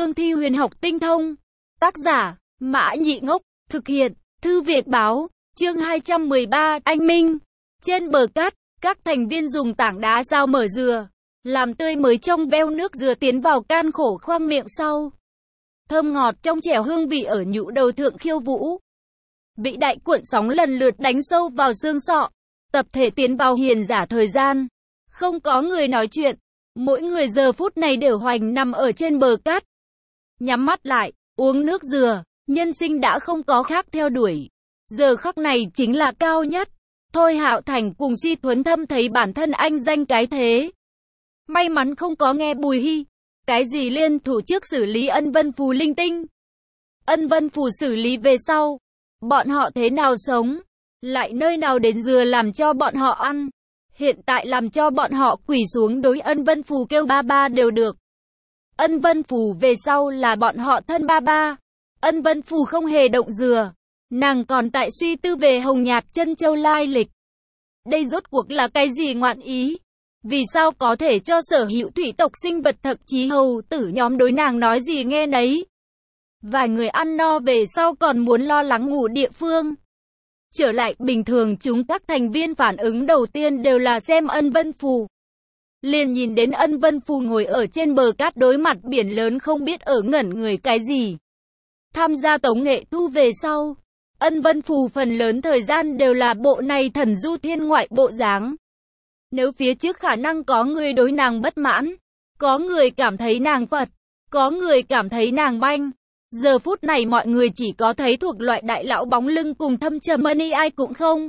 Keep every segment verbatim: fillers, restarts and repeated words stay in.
cương thi huyền học tinh thông. Tác giả, Mã Nhị Ngốc, thực hiện, Thư Việt Báo, chương hai trăm mười ba, Anh Minh. Trên bờ cát, các thành viên dùng tảng đá dao mở dừa, làm tươi mới trong veo nước dừa tiến vào can khổ khoang miệng sau. Thơm ngọt trong trẻo hương vị ở nhũ đầu thượng khiêu vũ. Vĩ đại cuộn sóng lần lượt đánh sâu vào xương sọ, tập thể tiến vào hiền giả thời gian. Không có người nói chuyện, mỗi người giờ phút này đều hoành nằm ở trên bờ cát. Nhắm mắt lại, uống nước dừa, nhân sinh đã không có khác theo đuổi. Giờ khắc này chính là cao nhất. Thôi Hạo Thành cùng Si Thuấn Thâm thấy bản thân anh danh cái thế. May mắn không có nghe Bùi Hy. Cái gì liên thủ trước xử lý Ân Vân Phù linh tinh. Ân Vân Phù xử lý về sau. Bọn họ thế nào sống? Lại nơi nào đến dừa làm cho bọn họ ăn? Hiện tại làm cho bọn họ quỳ xuống đối Ân Vân Phù kêu ba ba đều được. Ân Vân Phù về sau là bọn họ thân ba ba. Ân Vân Phù không hề động dừa. Nàng còn tại suy tư về Hồng Nhạt Chân Châu lai lịch. Đây rốt cuộc là cái gì ngoạn ý? Vì sao có thể cho sở hữu thủy tộc sinh vật thậm chí hầu tử nhóm đối nàng nói gì nghe nấy? Vài người ăn no về sau còn muốn lo lắng ngủ địa phương. Trở lại bình thường chúng các thành viên phản ứng đầu tiên đều là xem Ân Vân Phù. Liền nhìn đến Ân Vân Phù ngồi ở trên bờ cát đối mặt biển lớn không biết ở ngẩn người cái gì. Tham gia tống nghệ thu về sau, Ân Vân Phù phần lớn thời gian đều là bộ này thần du thiên ngoại bộ dáng. Nếu phía trước khả năng có người đối nàng bất mãn, có người cảm thấy nàng Phật, có người cảm thấy nàng banh. Giờ phút này mọi người chỉ có thấy thuộc loại đại lão bóng lưng cùng thâm trầm money ai cũng không.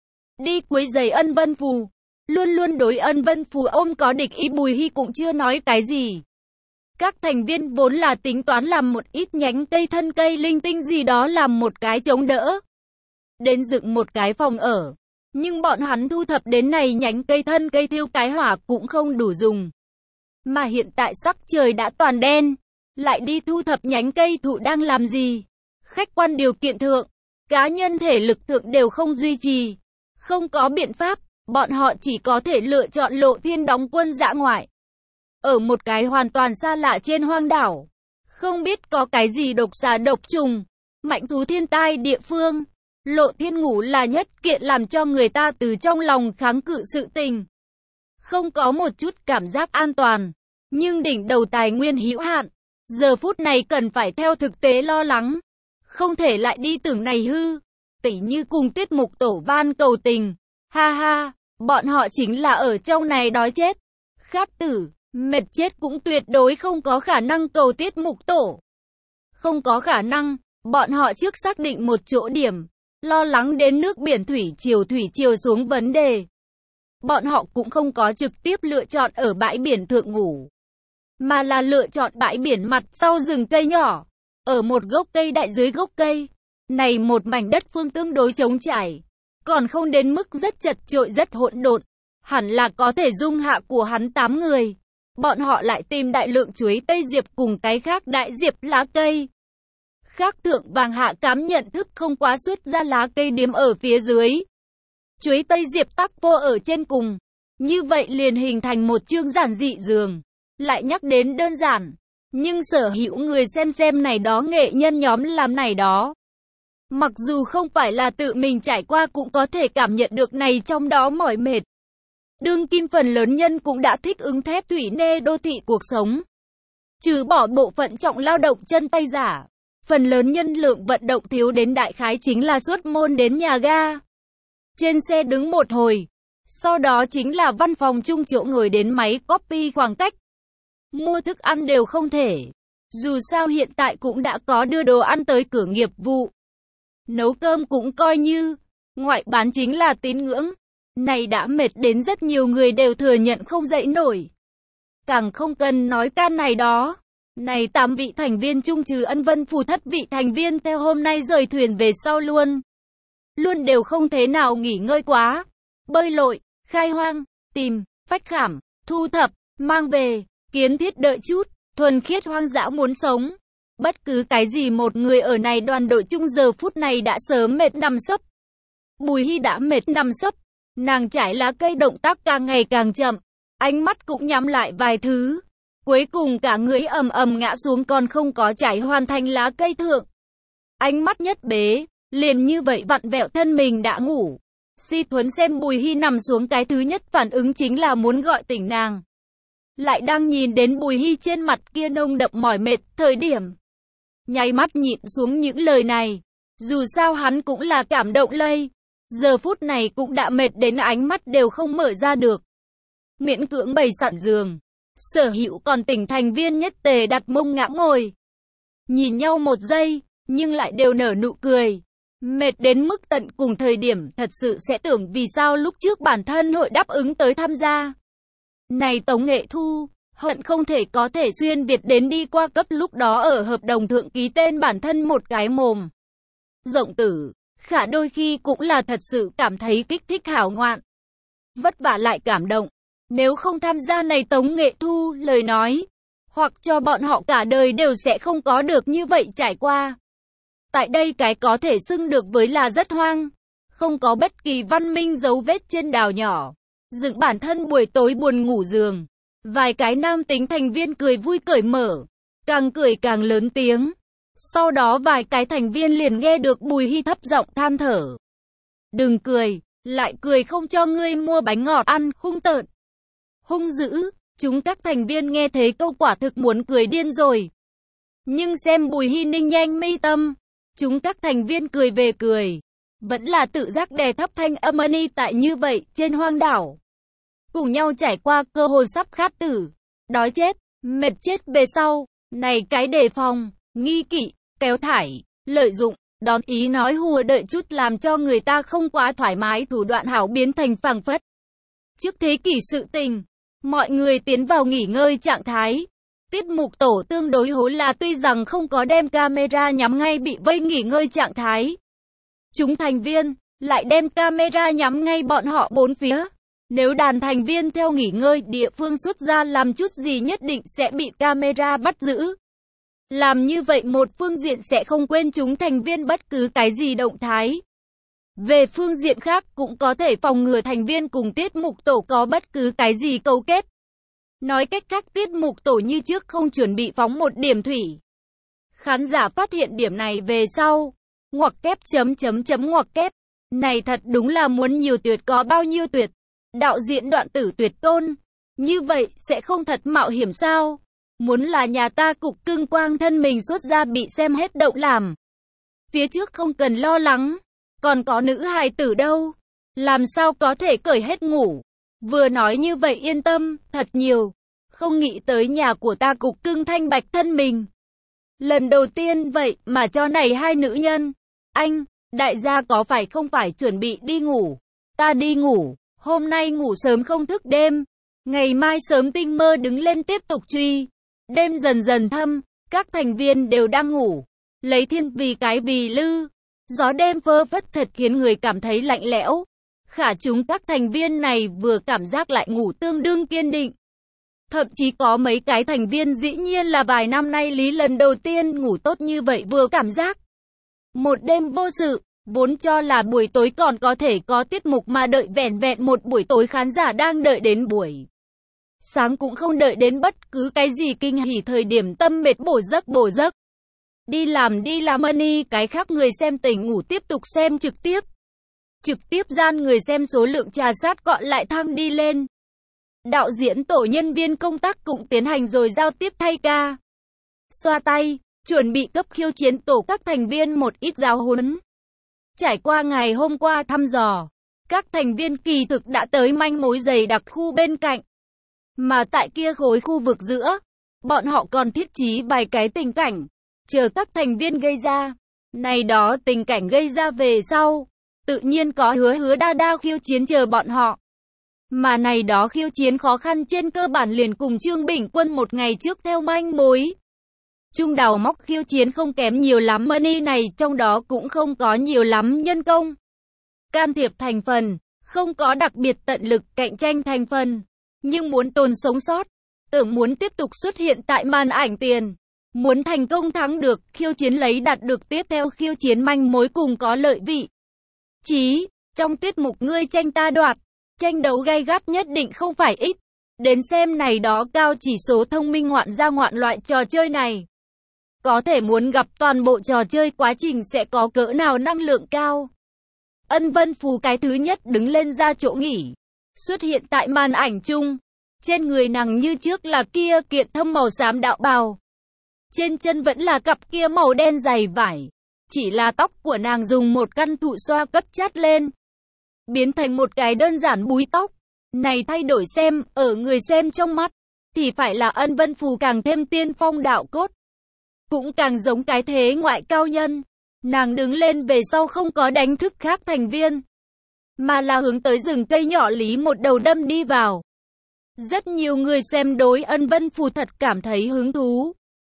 Đi quấy giày Ân Vân Phù. Luôn luôn đối Ân Vân Phù ôm có địch ý Bùi Hy cũng chưa nói cái gì. Các thành viên vốn là tính toán làm một ít nhánh cây thân cây linh tinh gì đó làm một cái chống đỡ. Đến dựng một cái phòng ở. Nhưng bọn hắn thu thập đến này nhánh cây thân cây thiêu cái hỏa cũng không đủ dùng. Mà hiện tại sắc trời đã toàn đen. Lại đi thu thập nhánh cây thụ đang làm gì? Khách quan điều kiện thượng, cá nhân thể lực thượng đều không duy trì. Không có biện pháp, bọn họ chỉ có thể lựa chọn Lộ Thiên đóng quân dã ngoại. Ở một cái hoàn toàn xa lạ trên hoang đảo. Không biết có cái gì độc xà độc trùng, mạnh thú thiên tai địa phương. Lộ Thiên ngủ là nhất kiện làm cho người ta từ trong lòng kháng cự sự tình. Không có một chút cảm giác an toàn. Nhưng đỉnh đầu tài nguyên hữu hạn. Giờ phút này cần phải theo thực tế lo lắng. Không thể lại đi tưởng này hư. Tỉ như cùng tiết mục tổ van cầu tình. Ha ha, bọn họ chính là ở trong này đói chết. Khát tử, mệt chết cũng tuyệt đối không có khả năng cầu tiết mục tổ. Không có khả năng, bọn họ trước xác định một chỗ điểm. Lo lắng đến nước biển thủy triều thủy triều xuống vấn đề. Bọn họ cũng không có trực tiếp lựa chọn ở bãi biển thượng ngủ. Mà là lựa chọn bãi biển mặt sau rừng cây nhỏ. Ở một gốc cây đại dưới gốc cây. Này một mảnh đất phương tương đối trống trải. Còn không đến mức rất chật chội rất hỗn độn. Hẳn là có thể dung hạ của hắn tám người. Bọn họ lại tìm đại lượng chuối tây diệp cùng cái khác đại diệp lá cây. Khác thượng vàng hạ cám nhận thức không quá xuất ra lá cây điếm ở phía dưới. Chuối tây diệp tắc vô ở trên cùng. Như vậy liền hình thành một chương giản dị giường. Lại nhắc đến đơn giản, nhưng sở hữu người xem xem này đó nghệ nhân nhóm làm này đó. Mặc dù không phải là tự mình trải qua cũng có thể cảm nhận được này trong đó mỏi mệt. Đương kim phần lớn nhân cũng đã thích ứng thép thủy nê đô thị cuộc sống. Trừ bỏ bộ phận trọng lao động chân tay giả, phần lớn nhân lượng vận động thiếu đến đại khái chính là xuất môn đến nhà ga. Trên xe đứng một hồi, sau đó chính là văn phòng chung chỗ ngồi đến máy copy khoảng cách. Mua thức ăn đều không thể. Dù sao hiện tại cũng đã có đưa đồ ăn tới cửa nghiệp vụ. Nấu cơm cũng coi như. Ngoại bán chính là tín ngưỡng. Này đã mệt đến rất nhiều người đều thừa nhận không dậy nổi. Càng không cần nói can này đó. Này tám vị thành viên chung trừ Ân Vân Phù thất vị thành viên theo hôm nay rời thuyền về sau luôn. Luôn đều không thế nào nghỉ ngơi quá. Bơi lội, khai hoang, tìm, phách khảm, thu thập, mang về. Kiến thiết đợi chút, thuần khiết hoang dã muốn sống. Bất cứ cái gì một người ở này đoàn đội chung giờ phút này đã sớm mệt nằm sấp. Bùi Hy đã mệt nằm sấp. Nàng trải lá cây động tác càng ngày càng chậm. Ánh mắt cũng nhắm lại vài thứ. Cuối cùng cả người ầm ầm ngã xuống còn không có trải hoàn thành lá cây thượng. Ánh mắt nhất bế, liền như vậy vặn vẹo thân mình đã ngủ. Si Thuấn xem Bùi Hi nằm xuống cái thứ nhất phản ứng chính là muốn gọi tỉnh nàng. Lại đang nhìn đến Bùi Hi trên mặt kia nông đậm mỏi mệt, thời điểm nháy mắt nhịn xuống những lời này. Dù sao hắn cũng là cảm động lây. Giờ phút này cũng đã mệt đến ánh mắt đều không mở ra được. Miễn cưỡng bày sẵn giường. Sở Hữu còn tỉnh thành viên nhất tề đặt mông ngã ngồi. Nhìn nhau một giây, nhưng lại đều nở nụ cười. Mệt đến mức tận cùng thời điểm thật sự sẽ tưởng vì sao lúc trước bản thân hội đáp ứng tới tham gia. Này Tống Nghệ Thu, hận không thể có thể xuyên Việt đến đi qua cấp lúc đó ở hợp đồng thượng ký tên bản thân một cái mồm. Rộng tử, khả đôi khi cũng là thật sự cảm thấy kích thích hảo ngoạn. Vất vả lại cảm động. Nếu không tham gia này Tống Nghệ Thu, lời nói, hoặc cho bọn họ cả đời đều sẽ không có được như vậy trải qua. Tại đây cái có thể xưng được với là rất hoang, không có bất kỳ văn minh dấu vết trên đảo nhỏ. Dựng bản thân buổi tối buồn ngủ giường. Vài cái nam tính thành viên cười vui cởi mở, càng cười càng lớn tiếng. Sau đó vài cái thành viên liền nghe được Bùi Hi thấp giọng than thở. Đừng cười, lại cười không cho ngươi mua bánh ngọt ăn, hung tợn. Hung dữ, chúng các thành viên nghe thấy câu quả thực muốn cười điên rồi. Nhưng xem Bùi Hi ninh nhanh mi tâm, chúng các thành viên cười về cười. Vẫn là tự giác đè thấp thanh âm ni tại như vậy trên hoang đảo. Cùng nhau trải qua cơ hội sắp khát tử, đói chết, mệt chết về sau. Này cái đề phòng, nghi kỵ, kéo thải, lợi dụng, đón ý nói hùa đợi chút làm cho người ta không quá thoải mái thủ đoạn hảo biến thành phảng phất. Trước thế kỷ sự tình, mọi người tiến vào nghỉ ngơi trạng thái. Tiết mục tổ tương đối hối là tuy rằng không có đem camera nhắm ngay bị vây nghỉ ngơi trạng thái. Chúng thành viên lại đem camera nhắm ngay bọn họ bốn phía. Nếu đàn thành viên theo nghỉ ngơi địa phương xuất ra làm chút gì nhất định sẽ bị camera bắt giữ. Làm như vậy một phương diện sẽ không quên chúng thành viên bất cứ cái gì động thái. Về phương diện khác cũng có thể phòng ngừa thành viên cùng tiết mục tổ có bất cứ cái gì cấu kết. Nói cách khác tiết mục tổ như trước không chuẩn bị phóng một điểm thủy. Khán giả phát hiện điểm này về sau. Ngoặc kép chấm chấm chấm ngoặc kép. Này thật đúng là muốn nhiều tuyệt có bao nhiêu tuyệt. Đạo diễn Đoạn Tử tuyệt tôn. Như vậy sẽ không thật mạo hiểm sao? Muốn là nhà ta cục cưng quang thân mình xuất ra bị xem hết động làm. Phía trước không cần lo lắng. Còn có nữ hài tử đâu? Làm sao có thể cởi hết ngủ? Vừa nói như vậy yên tâm, thật nhiều. Không nghĩ tới nhà của ta cục cưng thanh bạch thân mình. Lần đầu tiên vậy mà cho này hai nữ nhân. Anh, đại gia có phải không phải chuẩn bị đi ngủ? Ta đi ngủ, hôm nay ngủ sớm không thức đêm. Ngày mai sớm tinh mơ đứng lên tiếp tục truy. Đêm dần dần thâm, các thành viên đều đang ngủ. Lấy thiên vì cái vì lư. Gió đêm phơ phất thật khiến người cảm thấy lạnh lẽo. Khả chúng các thành viên này vừa cảm giác lại ngủ tương đương kiên định. Thậm chí có mấy cái thành viên dĩ nhiên là vài năm nay lý lần đầu tiên ngủ tốt như vậy vừa cảm giác. Một đêm vô sự, vốn cho là buổi tối còn có thể có tiết mục mà đợi vẹn vẹn một buổi tối khán giả đang đợi đến buổi sáng cũng không đợi đến bất cứ cái gì kinh hỉ thời điểm tâm mệt bổ giấc bổ giấc. Đi làm đi làm money cái khác người xem tỉnh ngủ tiếp tục xem trực tiếp. Trực tiếp gian người xem số lượng trà sát gọi lại thăng đi lên. Đạo diễn tổ nhân viên công tác cũng tiến hành rồi giao tiếp thay ca. Xoa tay, chuẩn bị cấp khiêu chiến tổ các thành viên một ít giáo huấn. Trải qua ngày hôm qua thăm dò, các thành viên kỳ thực đã tới manh mối dày đặc khu bên cạnh. Mà tại kia khối khu vực giữa, bọn họ còn thiết trí vài cái tình cảnh, chờ các thành viên gây ra. Này đó tình cảnh gây ra về sau, tự nhiên có hứa hứa đa đa khiêu chiến chờ bọn họ. Mà này đó khiêu chiến khó khăn trên cơ bản liền cùng Trương Bình Quân một ngày trước theo manh mối. Trung đào móc khiêu chiến không kém nhiều lắm money này trong đó cũng không có nhiều lắm nhân công. Can thiệp thành phần, không có đặc biệt tận lực cạnh tranh thành phần. Nhưng muốn tồn sống sót, tưởng muốn tiếp tục xuất hiện tại màn ảnh tiền. Muốn thành công thắng được, khiêu chiến lấy đạt được tiếp theo khiêu chiến manh mối cùng có lợi vị. Chí, trong tiết mục ngươi tranh ta đoạt, tranh đấu gay gắt nhất định không phải ít. Đến xem này đó cao chỉ số thông minh ngoạn gia ngoạn loại trò chơi này. Có thể muốn gặp toàn bộ trò chơi quá trình sẽ có cỡ nào năng lượng cao. Ân Vân Phù cái thứ nhất đứng lên ra chỗ nghỉ. Xuất hiện tại màn ảnh chung. Trên người nàng như trước là kia kiện thâm màu xám đạo bào. Trên chân vẫn là cặp kia màu đen dày vải. Chỉ là tóc của nàng dùng một căn thụ xoa cấp chát lên. Biến thành một cái đơn giản búi tóc. Này thay đổi xem, ở người xem trong mắt. Thì phải là Ân Vân Phù càng thêm tiên phong đạo cốt. Cũng càng giống cái thế ngoại cao nhân. Nàng đứng lên về sau không có đánh thức khác thành viên. Mà là hướng tới rừng cây nhỏ lý một đầu đâm đi vào. Rất nhiều người xem đối Ân Vân Phù thật cảm thấy hứng thú.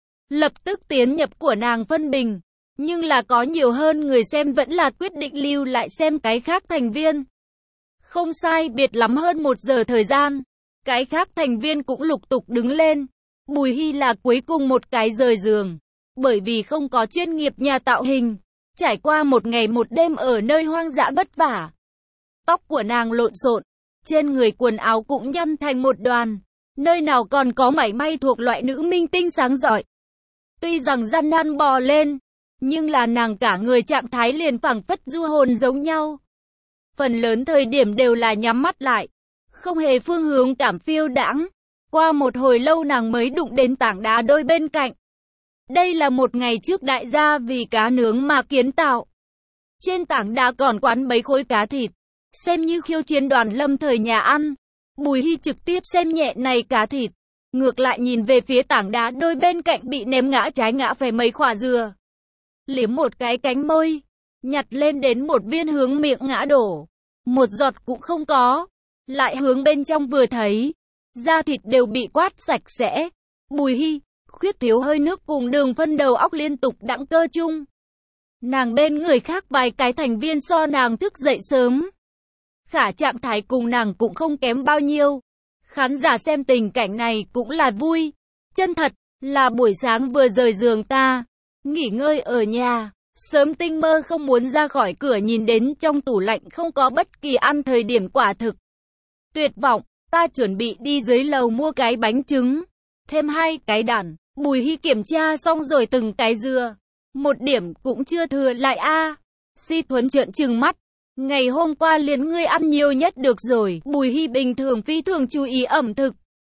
Lập tức tiến nhập của nàng phân bình. Nhưng là có nhiều hơn người xem vẫn là quyết định lưu lại xem cái khác thành viên. Không sai biệt lắm hơn một giờ thời gian. Cái khác thành viên cũng lục tục đứng lên. Bùi Hy là cuối cùng một cái rời giường. Bởi vì không có chuyên nghiệp nhà tạo hình. Trải qua một ngày một đêm ở nơi hoang dã vất vả. Tóc của nàng lộn xộn. Trên người quần áo cũng nhăn thành một đoàn. Nơi nào còn có mảy may thuộc loại nữ minh tinh sáng giỏi. Tuy rằng gian nan bò lên. Nhưng là nàng cả người trạng thái liền phảng phất du hồn giống nhau. Phần lớn thời điểm đều là nhắm mắt lại. Không hề phương hướng cảm phiêu đãng. Qua một hồi lâu nàng mới đụng đến tảng đá đôi bên cạnh. Đây là một ngày trước đại gia vì cá nướng mà kiến tạo. Trên tảng đá còn quán mấy khối cá thịt. Xem như khiêu chiến đoàn lâm thời nhà ăn. Bùi Hy trực tiếp xem nhẹ này cá thịt. Ngược lại nhìn về phía tảng đá đôi bên cạnh bị ném ngã trái ngã phải mấy quả dừa. Liếm một cái cánh môi. Nhặt lên đến một viên hướng miệng ngã đổ. Một giọt cũng không có. Lại hướng bên trong vừa thấy. Da thịt đều bị quát sạch sẽ. Bùi Hy, khuyết thiếu hơi nước cùng đường phân đầu óc liên tục đãng cơ chung. Nàng bên người khác vài cái thành viên so nàng thức dậy sớm. Khả trạng thái cùng nàng cũng không kém bao nhiêu. Khán giả xem tình cảnh này cũng là vui. Chân thật, là buổi sáng vừa rời giường ta. Nghỉ ngơi ở nhà. Sớm tinh mơ không muốn ra khỏi cửa nhìn đến trong tủ lạnh không có bất kỳ ăn thời điểm quả thực. Tuyệt vọng, ta chuẩn bị đi dưới lầu mua cái bánh trứng. Thêm hai cái đàn. Bùi Hy kiểm tra xong rồi từng cái dừa. Một điểm cũng chưa thừa lại a. Si Thuấn trợn trừng mắt. Ngày hôm qua liền ngươi ăn nhiều nhất được rồi. Bùi Hy bình thường phi thường chú ý ẩm thực.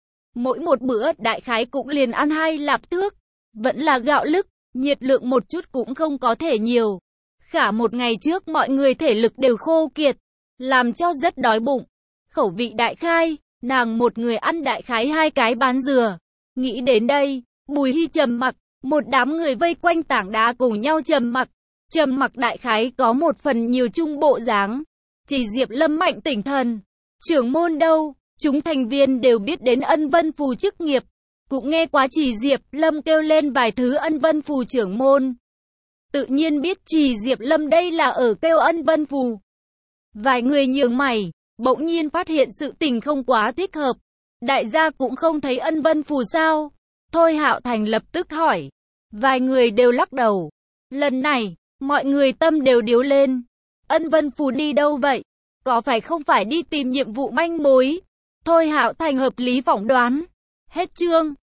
Mỗi một bữa đại khái cũng liền ăn hai lạp thước. Vẫn là gạo lứt, nhiệt lượng một chút cũng không có thể nhiều. Khả một ngày trước mọi người thể lực đều khô kiệt. Làm cho rất đói bụng. Khẩu vị đại khai, nàng một người ăn đại khái hai cái bán dừa. Nghĩ đến đây, Bùi Hy trầm mặc. Một đám người vây quanh tảng đá cùng nhau trầm mặc. Trầm mặc đại khái có một phần nhiều chung bộ dáng. Chỉ Diệp Lâm mạnh tỉnh thần. Trưởng môn đâu? Chúng thành viên đều biết đến Ân Vân Phù chức nghiệp. Cũng nghe quá Chỉ Diệp Lâm kêu lên vài thứ Ân Vân Phù trưởng môn. Tự nhiên biết Chỉ Diệp Lâm đây là ở kêu Ân Vân Phù. Vài người nhướng mày, bỗng nhiên phát hiện sự tình không quá thích hợp. Đại gia cũng không thấy Ân Vân Phù sao? Thôi Hạo Thành lập tức hỏi. Vài người đều lắc đầu. Lần này, mọi người tâm đều điếu lên. Ân Vân Phù đi đâu vậy? Có phải không phải đi tìm nhiệm vụ manh mối? Thôi Hạo Thành hợp lý phỏng đoán. Hết chương.